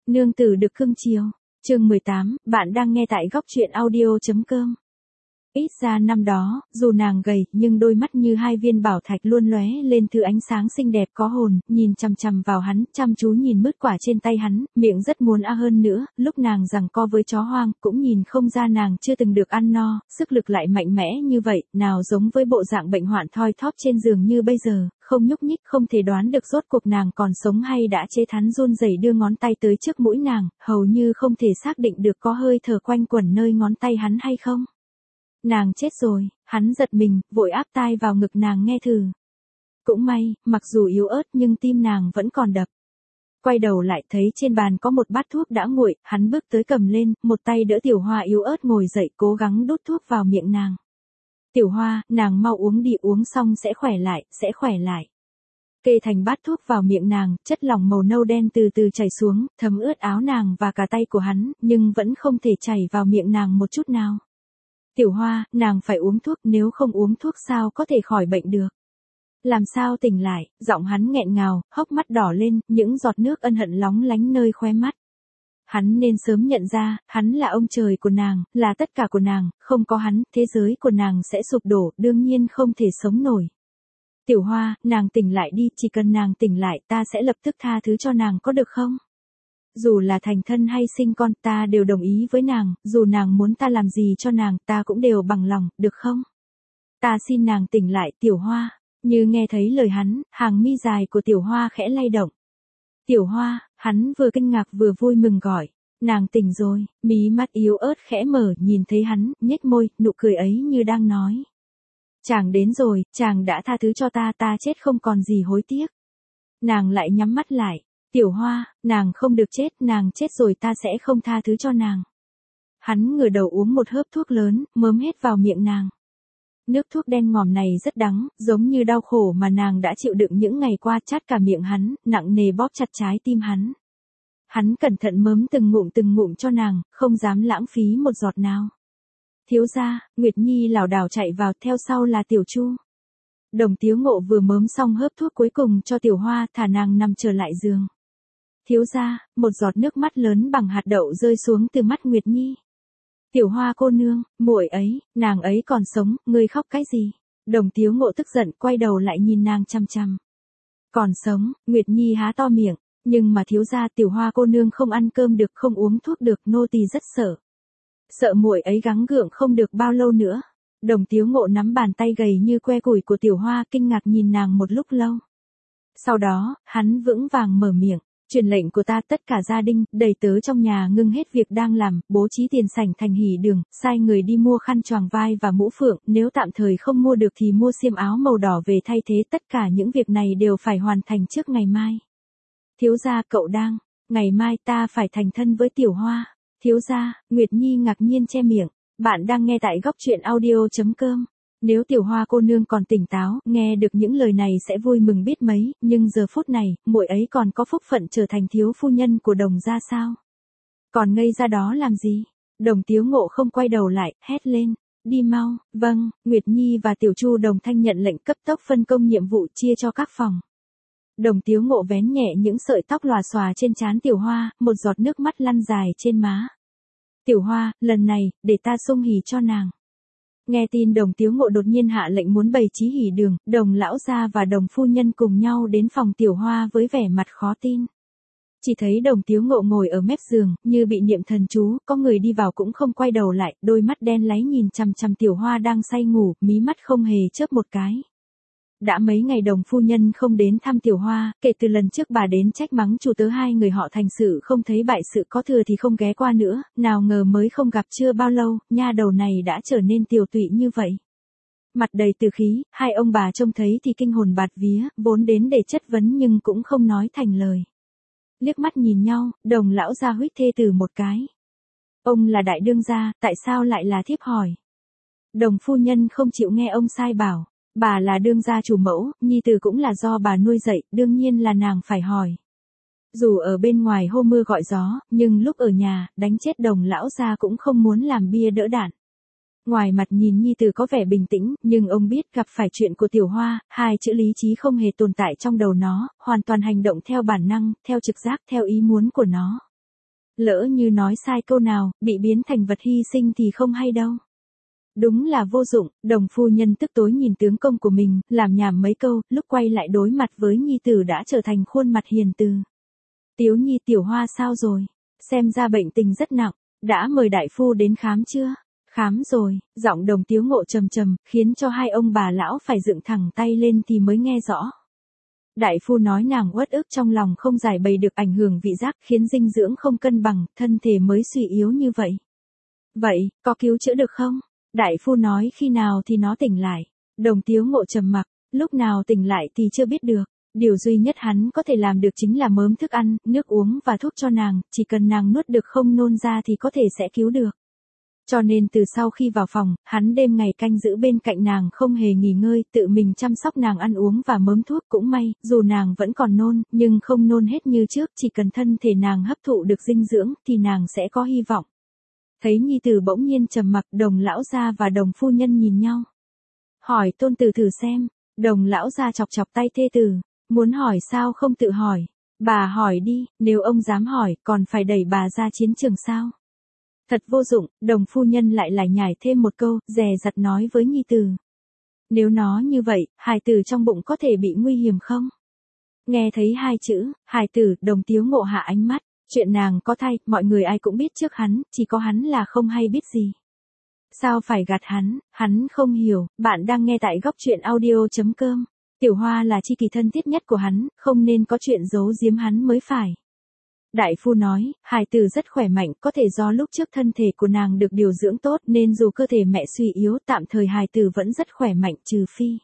Nương tử được cưng chiều. Chương 18, bạn đang nghe tại góc truyện audio.com. Ít ra năm đó, dù nàng gầy, nhưng đôi mắt như hai viên bảo thạch luôn lóe lên thứ ánh sáng xinh đẹp có hồn, nhìn chằm chằm vào hắn, chăm chú nhìn mứt quả trên tay hắn, miệng rất muốn hơn nữa, lúc nàng giằng co với chó hoang, cũng nhìn không ra nàng chưa từng được ăn no, sức lực lại mạnh mẽ như vậy, nào giống với bộ dạng bệnh hoạn thoi thóp trên giường như bây giờ, không nhúc nhích, không thể đoán được rốt cuộc nàng còn sống hay đã chết. Hắn run rẩy đưa ngón tay tới trước mũi nàng, hầu như không thể xác định được có hơi thở quanh quẩn nơi ngón tay hắn hay không. Nàng chết rồi, hắn giật mình, vội áp tai vào ngực nàng nghe thử. Cũng may, mặc dù yếu ớt nhưng tim nàng vẫn còn đập. Quay đầu lại thấy trên bàn có một bát thuốc đã nguội, hắn bước tới cầm lên, một tay đỡ Tiểu Hoa yếu ớt ngồi dậy cố gắng đút thuốc vào miệng nàng. Tiểu Hoa, nàng mau uống đi, uống xong sẽ khỏe lại, sẽ khỏe lại. Kê thành bát thuốc vào miệng nàng, chất lỏng màu nâu đen từ từ chảy xuống, thấm ướt áo nàng và cả tay của hắn, nhưng vẫn không thể chảy vào miệng nàng một chút nào. Tiểu Hoa, nàng phải uống thuốc, nếu không uống thuốc sao có thể khỏi bệnh được. Làm sao tỉnh lại, giọng hắn nghẹn ngào, hốc mắt đỏ lên, những giọt nước ân hận lóng lánh nơi khóe mắt. Hắn nên sớm nhận ra, hắn là ông trời của nàng, là tất cả của nàng, không có hắn, thế giới của nàng sẽ sụp đổ, đương nhiên không thể sống nổi. Tiểu Hoa, nàng tỉnh lại đi, chỉ cần nàng tỉnh lại ta sẽ lập tức tha thứ cho nàng có được không? Dù là thành thân hay sinh con ta đều đồng ý với nàng, dù nàng muốn ta làm gì cho nàng ta cũng đều bằng lòng, được không? Ta xin nàng tỉnh lại. Tiểu Hoa, như nghe thấy lời hắn, hàng mi dài của Tiểu Hoa khẽ lay động. Tiểu Hoa, hắn vừa kinh ngạc vừa vui mừng gọi. Nàng tỉnh rồi, mí mắt yếu ớt khẽ mở, nhìn thấy hắn, nhếch môi, nụ cười ấy như đang nói. Chàng đến rồi, chàng đã tha thứ cho ta, ta chết không còn gì hối tiếc. Nàng lại nhắm mắt lại. Tiểu Hoa, nàng không được chết, nàng chết rồi ta sẽ không tha thứ cho nàng. Hắn ngửa đầu uống một hớp thuốc lớn, mớm hết vào miệng nàng. Nước thuốc đen ngòm này rất đắng, giống như đau khổ mà nàng đã chịu đựng những ngày qua, chát cả miệng hắn, nặng nề bóp chặt trái tim hắn. Hắn cẩn thận mớm từng ngụm cho nàng, không dám lãng phí một giọt nào. Thiếu gia, Nguyệt Nhi lảo đảo chạy vào, theo sau là Tiểu Chu. Đồng Tiếu Ngộ vừa mớm xong hớp thuốc cuối cùng cho Tiểu Hoa, thả nàng nằm trở lại giường. Thiếu gia, một giọt nước mắt lớn bằng hạt đậu rơi xuống từ mắt Nguyệt Nhi. Tiểu Hoa cô nương, muội ấy, nàng ấy còn sống, ngươi khóc cái gì? Đồng Tiếu Ngộ tức giận quay đầu lại nhìn nàng chăm chăm. Còn sống, Nguyệt Nhi há to miệng, nhưng mà thiếu gia, Tiểu Hoa cô nương không ăn cơm được, không uống thuốc được, nô tỳ rất sợ. Sợ muội ấy gắng gượng không được bao lâu nữa. Đồng Tiếu Ngộ nắm bàn tay gầy như que củi của Tiểu Hoa, kinh ngạc nhìn nàng một lúc lâu. Sau đó, hắn vững vàng mở miệng. Truyền lệnh của ta, tất cả gia đình, đầy tớ trong nhà ngưng hết việc đang làm, bố trí tiền sảnh thành hỷ đường, sai người đi mua khăn choàng vai và mũ phượng, nếu tạm thời không mua được thì mua xiêm áo màu đỏ về thay thế, tất cả những việc này đều phải hoàn thành trước ngày mai. Thiếu gia, cậu đang, ngày mai ta phải thành thân với Tiểu Hoa. Thiếu gia, Nguyệt Nhi ngạc nhiên che miệng, bạn đang nghe tại góc truyện audio.com. Nếu Tiểu Hoa cô nương còn tỉnh táo, nghe được những lời này sẽ vui mừng biết mấy, nhưng giờ phút này, muội ấy còn có phúc phận trở thành thiếu phu nhân của Đồng gia sao? Còn ngây ra đó làm gì? Đồng Tiếu Ngộ không quay đầu lại, hét lên, đi mau. Vâng. Nguyệt Nhi và Tiểu Chu đồng thanh nhận lệnh, cấp tốc phân công nhiệm vụ chia cho các phòng. Đồng Tiếu Ngộ vén nhẹ những sợi tóc lòa xòa trên trán Tiểu Hoa, một giọt nước mắt lăn dài trên má. Tiểu Hoa, lần này, để ta xung hỉ cho nàng. Nghe tin Đồng Tiếu Ngộ đột nhiên hạ lệnh muốn bày trí hỷ đường, Đồng lão gia và Đồng phu nhân cùng nhau đến phòng Tiểu Hoa với vẻ mặt khó tin. Chỉ thấy Đồng Tiếu Ngộ ngồi ở mép giường, như bị niệm thần chú, có người đi vào cũng không quay đầu lại, đôi mắt đen láy nhìn chằm chằm Tiểu Hoa đang say ngủ, mí mắt không hề chớp một cái. Đã mấy ngày Đồng phu nhân không đến thăm Tiểu Hoa, kể từ lần trước bà đến trách mắng chủ tớ hai người họ thành sự không thấy bại sự, có thừa thì không ghé qua nữa, nào ngờ mới không gặp chưa bao lâu, nha đầu này đã trở nên tiều tụy như vậy. Mặt đầy từ khí, hai ông bà trông thấy thì kinh hồn bạt vía, vốn đến để chất vấn nhưng cũng không nói thành lời. Liếc mắt nhìn nhau, Đồng lão gia huých thê tử một cái. Ông là đại đương gia, tại sao lại là thiếp hỏi? Đồng phu nhân không chịu nghe ông sai bảo. Bà là đương gia chủ mẫu, nhi tử cũng là do bà nuôi dạy, đương nhiên là nàng phải hỏi. Dù ở bên ngoài hô mưa gọi gió, nhưng lúc ở nhà, đánh chết Đồng lão gia cũng không muốn làm bia đỡ đạn. Ngoài mặt nhìn nhi tử có vẻ bình tĩnh, nhưng ông biết gặp phải chuyện của Tiểu Hoa, hai chữ lý trí không hề tồn tại trong đầu nó, hoàn toàn hành động theo bản năng, theo trực giác, theo ý muốn của nó. Lỡ như nói sai câu nào, bị biến thành vật hy sinh thì không hay đâu. Đúng là vô dụng, Đồng phu nhân tức tối nhìn tướng công của mình, làm nhảm mấy câu, lúc quay lại đối mặt với nhi tử đã trở thành khuôn mặt hiền từ. Tiếu Nhi, Tiểu Hoa sao rồi? Xem ra bệnh tình rất nặng, đã mời đại phu đến khám chưa? Khám rồi, giọng Đồng Tiếu Ngộ trầm trầm, khiến cho hai ông bà lão phải dựng thẳng tay lên thì mới nghe rõ. Đại phu nói nàng uất ức trong lòng không giải bày được, ảnh hưởng vị giác, khiến dinh dưỡng không cân bằng, thân thể mới suy yếu như vậy. Vậy, có cứu chữa được không? Đại phu nói khi nào thì nó tỉnh lại. Đồng Tiếu Ngộ trầm mặc, lúc nào tỉnh lại thì chưa biết được. Điều duy nhất hắn có thể làm được chính là mớm thức ăn, nước uống và thuốc cho nàng, chỉ cần nàng nuốt được không nôn ra thì có thể sẽ cứu được. Cho nên từ sau khi vào phòng, hắn đêm ngày canh giữ bên cạnh nàng không hề nghỉ ngơi, tự mình chăm sóc nàng ăn uống và mớm thuốc. Cũng may, dù nàng vẫn còn nôn, nhưng không nôn hết như trước, chỉ cần thân thể nàng hấp thụ được dinh dưỡng, thì nàng sẽ có hy vọng. Thấy nhi tử bỗng nhiên trầm mặc, Đồng lão gia và Đồng phu nhân nhìn nhau. Hỏi tôn tử thử xem. Đồng lão gia chọc chọc tay thê tử. Muốn hỏi sao không tự hỏi. Bà hỏi đi, nếu ông dám hỏi, còn phải đẩy bà ra chiến trường sao? Thật vô dụng, Đồng phu nhân lại lải nhải thêm một câu, dè dặt nói với nhi tử. Nếu nó như vậy, hài tử trong bụng có thể bị nguy hiểm không? Nghe thấy hai chữ, hài tử, Đồng Tiếu Ngộ hạ ánh mắt. Chuyện nàng có thai, mọi người ai cũng biết trước hắn, chỉ có hắn là không hay biết gì. Sao phải gạt hắn không hiểu. Bạn đang nghe tại góc truyện audio.com. Tiểu Hoa là tri kỷ thân thiết nhất của hắn, không nên có chuyện giấu giếm hắn mới phải. Đại phu nói, hài tử rất khỏe mạnh, có thể do lúc trước thân thể của nàng được điều dưỡng tốt nên dù cơ thể mẹ suy yếu tạm thời hài tử vẫn rất khỏe mạnh, trừ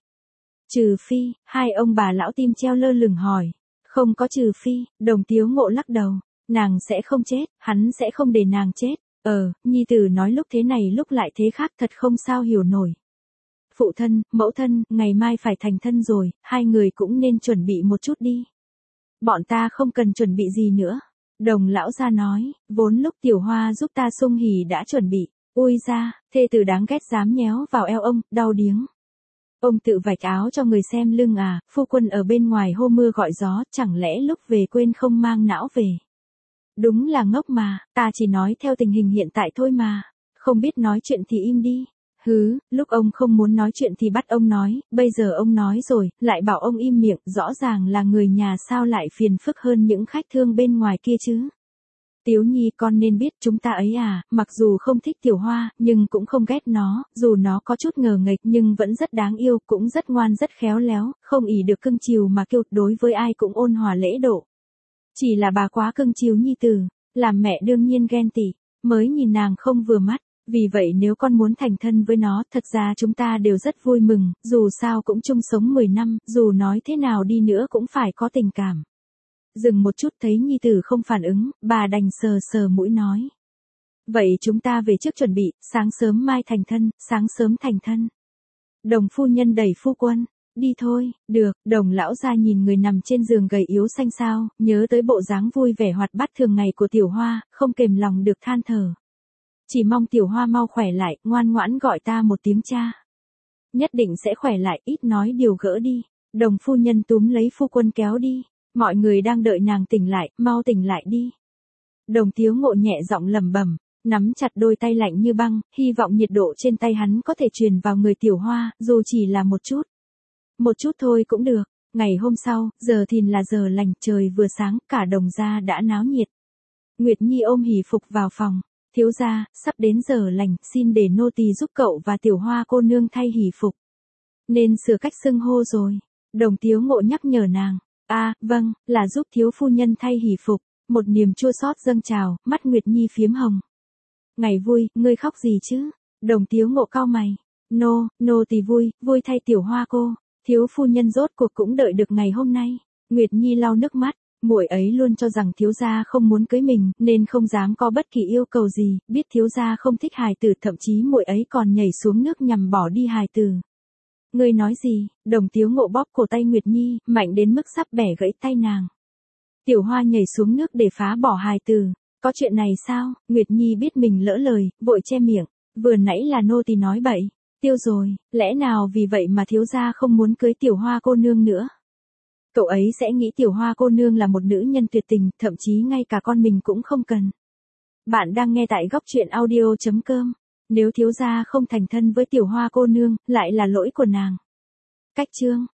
phi, hai ông bà lão tim treo lơ lửng hỏi. Không có trừ phi, Đồng Tiếu Ngộ lắc đầu, nàng sẽ không chết, hắn sẽ không để nàng chết. Nhi tử nói lúc thế này lúc lại thế khác, thật không sao hiểu nổi. Phụ thân, mẫu thân, ngày mai phải thành thân rồi, hai người cũng nên chuẩn bị một chút đi. Bọn ta không cần chuẩn bị gì nữa. Đồng lão gia nói, vốn lúc Tiểu Hoa giúp ta sung hỉ đã chuẩn bị. Ui ra, thê tử đáng ghét dám nhéo vào eo ông, đau điếng. Ông tự vạch áo cho người xem lưng à, phu quân ở bên ngoài hô mưa gọi gió, chẳng lẽ lúc về quên không mang não về. Đúng là ngốc mà, ta chỉ nói theo tình hình hiện tại thôi mà. Không biết nói chuyện thì im đi. Hứ, lúc ông không muốn nói chuyện thì bắt ông nói, bây giờ ông nói rồi, lại bảo ông im miệng, rõ ràng là người nhà sao lại phiền phức hơn những khách thương bên ngoài kia chứ. Tiếu Nhi, con nên biết chúng ta ấy à, mặc dù không thích Tiểu Hoa, nhưng cũng không ghét nó, dù nó có chút ngờ nghệch nhưng vẫn rất đáng yêu, cũng rất ngoan rất khéo léo, không ỷ được cưng chiều mà kiêu, đối với ai cũng ôn hòa lễ độ. Chỉ là bà quá cưng chiều nhi tử, làm mẹ đương nhiên ghen tị, mới nhìn nàng không vừa mắt. Vì vậy nếu con muốn thành thân với nó, thật ra chúng ta đều rất vui mừng, dù sao cũng chung sống 10 năm, dù nói thế nào đi nữa cũng phải có tình cảm. Dừng một chút thấy nhi tử không phản ứng, bà đành sờ sờ mũi nói. Vậy chúng ta về trước chuẩn bị, sáng sớm mai thành thân, sáng sớm thành thân. Đồng phu nhân đẩy phu quân, đi thôi, được. Đồng lão gia nhìn người nằm trên giường gầy yếu xanh xao, nhớ tới bộ dáng vui vẻ hoạt bát thường ngày của Tiểu Hoa, không kềm lòng được than thở. Chỉ mong Tiểu Hoa mau khỏe lại, ngoan ngoãn gọi ta một tiếng cha. Nhất định sẽ khỏe lại, ít nói điều gỡ đi. Đồng phu nhân túm lấy phu quân kéo đi. Mọi người đang đợi nàng tỉnh lại, mau tỉnh lại đi. Đồng Tiếu Ngộ nhẹ giọng lẩm bẩm, nắm chặt đôi tay lạnh như băng, hy vọng nhiệt độ trên tay hắn có thể truyền vào người Tiểu Hoa, dù chỉ là một chút. Một chút thôi cũng được. Ngày hôm sau, giờ thìn là giờ lành, trời vừa sáng, cả Đồng gia đã náo nhiệt. Nguyệt Nhi ôm hỷ phục vào phòng. Thiếu gia, sắp đến giờ lành, xin để nô tỳ giúp cậu và Tiểu Hoa cô nương thay hỷ phục. Nên sửa cách xưng hô rồi. Đồng Tiếu Ngộ nhắc nhở nàng. Vâng, là giúp thiếu phu nhân thay hỷ phục. Một niềm chua xót dâng trào, mắt Nguyệt Nhi phiếm hồng. Ngày vui, ngươi khóc gì chứ? Đồng Tiếu Ngộ cau mày. Nô tỳ vui thay Tiểu Hoa cô. Thiếu phu nhân rốt cuộc cũng đợi được ngày hôm nay. Nguyệt Nhi lau nước mắt. Muội ấy luôn cho rằng thiếu gia không muốn cưới mình, nên không dám có bất kỳ yêu cầu gì, biết thiếu gia không thích hài tử, thậm chí muội ấy còn nhảy xuống nước nhằm bỏ đi hài tử. Ngươi nói gì? Đồng Tiếu Ngộ bóp cổ tay Nguyệt Nhi, mạnh đến mức sắp bẻ gãy tay nàng. Tiểu Hoa nhảy xuống nước để phá bỏ hài tử. Có chuyện này sao? Nguyệt Nhi biết mình lỡ lời, vội che miệng. Vừa nãy là nô tỳ nói bậy. Tiêu rồi, lẽ nào vì vậy mà thiếu gia không muốn cưới Tiểu Hoa cô nương nữa? Cậu ấy sẽ nghĩ Tiểu Hoa cô nương là một nữ nhân tuyệt tình, thậm chí ngay cả con mình cũng không cần. Bạn đang nghe tại góc truyện audio.com. Nếu thiếu gia không thành thân với tiểu hoa cô nương, lại là lỗi của nàng. Cách chương